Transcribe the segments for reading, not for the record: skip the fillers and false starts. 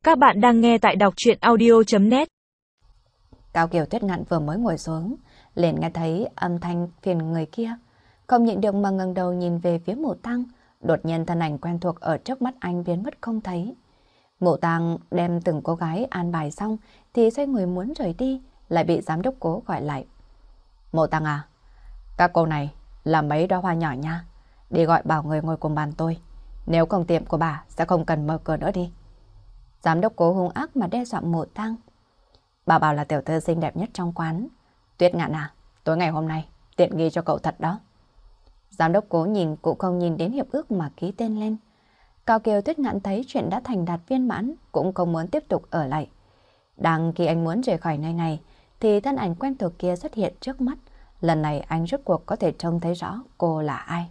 Các bạn đang nghe tại đọc truyện audio.net. Cao Kiều Tuyết Ngạn vừa mới ngồi xuống, liền nghe thấy âm thanh phiền người kia. Không nhịn được mà ngẩng đầu nhìn về phía Mộ Tăng, đột nhiên thân ảnh quen thuộc ở trước mắt anh biến mất không thấy. Mộ Tăng đem từng cô gái an bài xong thì xoay người muốn rời đi, lại bị giám đốc Cố gọi lại. Mộ Tăng à, các cô này là mấy đóa hoa nhỏ nha, đi gọi bảo người ngồi cùng bàn tôi. Nếu không tiệm của bà sẽ không cần mở cửa nữa đi. Giám đốc Cố hung ác mà đe dọa Mộ Tăng. Bà bảo là tiểu thư xinh đẹp nhất trong quán. Tuyết Ngạn à, tối ngày hôm nay tiện nghi cho cậu thật đó. Giám đốc Cố nhìn cũng không nhìn đến hiệp ước mà ký tên lên. Cao Kiều Tuyết Ngạn thấy chuyện đã thành đạt viên mãn, cũng không muốn tiếp tục ở lại. Đang khi anh muốn rời khỏi nơi này thì thân ảnh quen thuộc kia xuất hiện trước mắt. Lần này anh rốt cuộc có thể trông thấy rõ cô là ai.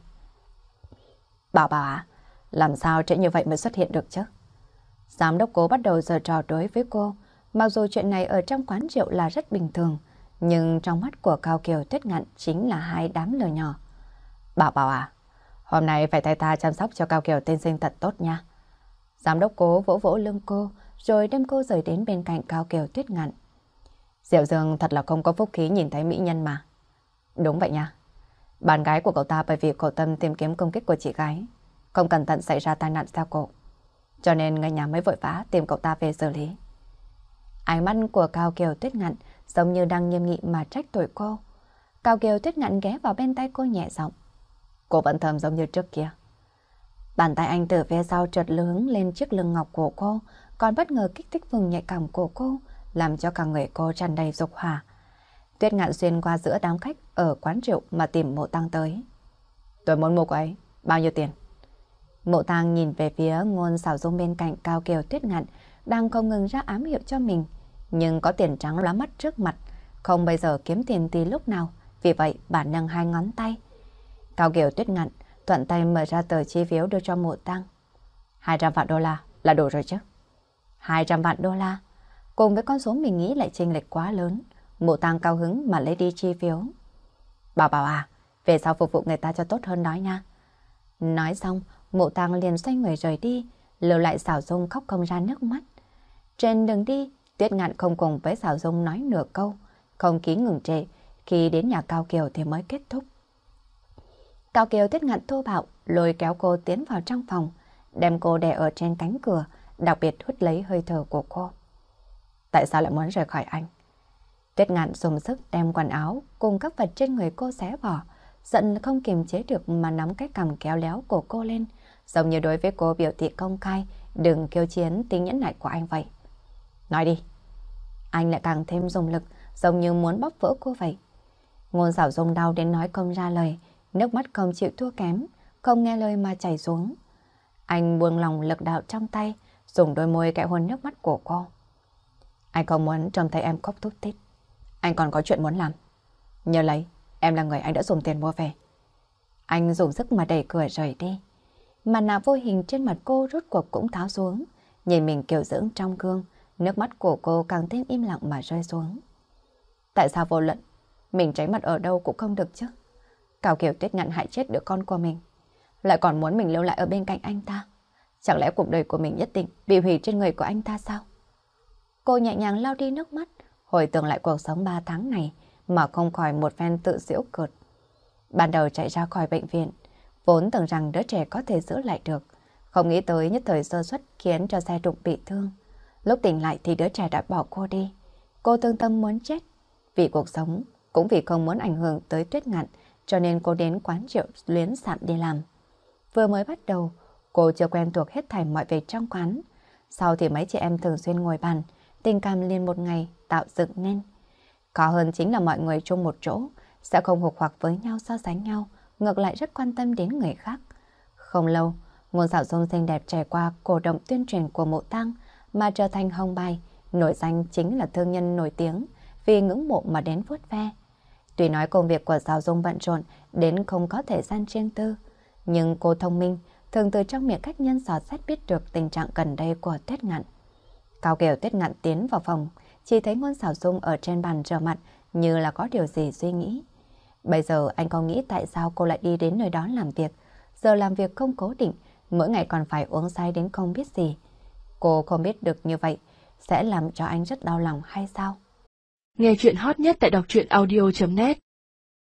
Bảo à, làm sao trễ như vậy mới xuất hiện được chứ? Giám đốc Cố bắt đầu giở trò đối với cô. Mặc dù chuyện này ở trong quán rượu là rất bình thường, nhưng trong mắt của Cao Kiều Tuyết Ngạn chính là hai đám lửa nhỏ. Bảo à, hôm nay phải thay ta chăm sóc cho Cao Kiều tiên sinh thật tốt nha. Giám đốc Cố vỗ vỗ lưng cô, rồi đem cô rời đến bên cạnh Cao Kiều Tuyết Ngạn. Diệu Dương thật là không có phúc khí nhìn thấy mỹ nhân mà. Đúng vậy nha. Bạn gái của cậu ta bởi vì khổ tâm tìm kiếm công kích của chị gái, không cẩn thận xảy ra tai nạn xe cộ, cho nên người nhà mới vội vã tìm cậu ta về xử lý. Ánh mắt của Cao Kiều Tuyết Ngạn giống như đang nghiêm nghị mà trách tội cô. Cao Kiều Tuyết Ngạn ghé vào bên tay cô nhẹ giọng. Cô vẫn thầm giống như trước kia. Bàn tay anh từ phía sau trượt lướng lên chiếc lưng ngọc của cô, còn bất ngờ kích thích vùng nhạy cảm của cô, làm cho cả người cô tràn đầy dục hỏa. Tuyết Ngạn xuyên qua giữa đám khách ở quán rượu mà tìm Mộ Tăng tới. Tôi muốn mua cô ấy, bao nhiêu tiền? Mộ Tăng nhìn về phía Ngôn Sảo Dung bên cạnh Cao Kiều Tuyết Ngạn, đang không ngừng ra ám hiệu cho mình. Nhưng có tiền trắng lóa mắt trước mặt, không bây giờ kiếm tiền thì lúc nào, vì vậy bà nâng hai ngón tay. Cao Kiều Tuyết Ngạn thuận tay mở ra tờ chi phiếu đưa cho Mộ Tăng. 200 vạn đô la là đủ rồi chứ? 200 vạn đô la, cùng với con số mình nghĩ lại chênh lệch quá lớn. Mộ Tăng cao hứng mà lấy đi chi phiếu. Bảo à, về sau phục vụ người ta cho tốt hơn nói nha. Nói xong, Mộ Tăng liền xoay người rời đi, lưu lại Sảo Dung khóc không ra nước mắt. Trên đường đi, Tuyết Ngạn không cùng với Sảo Dung nói nửa câu, không khí ngừng trệ, khi đến nhà Cao Kiều thì mới kết thúc. Cao Kiều Tuyết Ngạn thô bạo lôi kéo cô tiến vào trong phòng, đem cô đè ở trên cánh cửa, đặc biệt hút lấy hơi thở của cô. Tại sao lại muốn rời khỏi anh? Tuyết Ngạn dùng sức đem quần áo cùng các vật trên người cô xé bỏ, giận không kiềm chế được mà nắm cái cằm kéo léo của cô lên, giống như đối với cô biểu thị công khai, đừng kêu chiến tính nhẫn nại của anh vậy. Nói đi. Anh lại càng thêm dùng lực, giống như muốn bóp vỡ cô vậy. Ngôn Sảo Dung đau đến nói không ra lời, nước mắt không chịu thua kém, không nghe lời mà chảy xuống. Anh buông lòng lực đạo trong tay, dùng đôi môi kẽ hôn nước mắt của cô. Anh không muốn trông thấy em khóc thút thít. Anh còn có chuyện muốn làm. Nhớ lấy, em là người anh đã dùng tiền mua về. Anh dùng sức mà đẩy cửa rời đi. Mặt nạ vô hình trên mặt cô rốt cuộc cũng tháo xuống. Nhìn mình kiều dưỡng trong gương, nước mắt của cô càng thêm im lặng mà rơi xuống. Tại sao vô luận mình tránh mặt ở đâu cũng không được chứ? Cao Kiều Tuyết Ngạn hại chết đứa con của mình, lại còn muốn mình lưu lại ở bên cạnh anh ta. Chẳng lẽ cuộc đời của mình nhất định bị hủy trên người của anh ta sao? Cô nhẹ nhàng lau đi nước mắt, hồi tưởng lại cuộc sống 3 tháng này mà không khỏi một phen tự giễu cợt. Ban đầu chạy ra khỏi bệnh viện, vốn tưởng rằng đứa trẻ có thể giữ lại được, không nghĩ tới nhất thời sơ suất khiến cho xe đụng bị thương. Lúc tỉnh lại thì đứa trẻ đã bỏ cô đi. Cô thương tâm muốn chết. Vì cuộc sống, cũng vì không muốn ảnh hưởng tới Tuyết Ngạn, cho nên cô đến quán rượu luyến sạn đi làm. Vừa mới bắt đầu, cô chưa quen thuộc hết thảy mọi việc trong quán. Sau thì mấy chị em thường xuyên ngồi bàn, tình cảm liền một ngày tạo dựng nên. Khó hơn chính là mọi người chung một chỗ, sẽ không hục hoặc với nhau so sánh nhau, ngược lại rất quan tâm đến người khác. Không lâu, Ngôn Sảo Dung xinh đẹp trải qua cổ động tuyên truyền của Mộ Tăng mà trở thành hồng bài, nổi danh chính là thương nhân nổi tiếng vì ngưỡng mộ mà đến vuốt ve. Tuy nói công việc của Sảo Dung bận rộn đến không có thời gian riêng tư, nhưng cô thông minh, thường từ trong miệng khách nhân dò xét biết được tình trạng gần đây của Tuyết Ngạn. Cao Kiều Tuyết Ngạn tiến vào phòng, chỉ thấy Ngôn Sảo Dung ở trên bàn rửa mặt như là có điều gì suy nghĩ. Bây giờ anh không nghĩ tại sao cô lại đi đến nơi đó làm việc. Giờ làm việc không cố định, mỗi ngày còn phải uống say đến không biết gì. Cô không biết được như vậy sẽ làm cho anh rất đau lòng hay sao? Nghe chuyện hot nhất tại đọc truyện audio.net